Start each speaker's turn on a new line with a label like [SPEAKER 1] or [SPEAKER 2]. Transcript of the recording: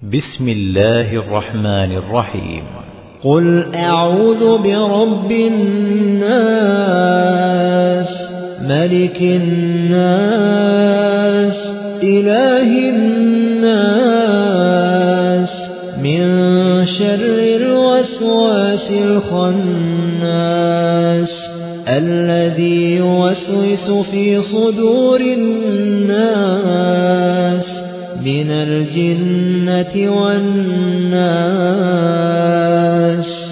[SPEAKER 1] بسم الله الرحمن الرحيم.
[SPEAKER 2] قل أعوذ برب الناس ملك الناس إله الناس من شر الوسواس الخناس الذي يوسوس في صدور الناس من الجنة والناس.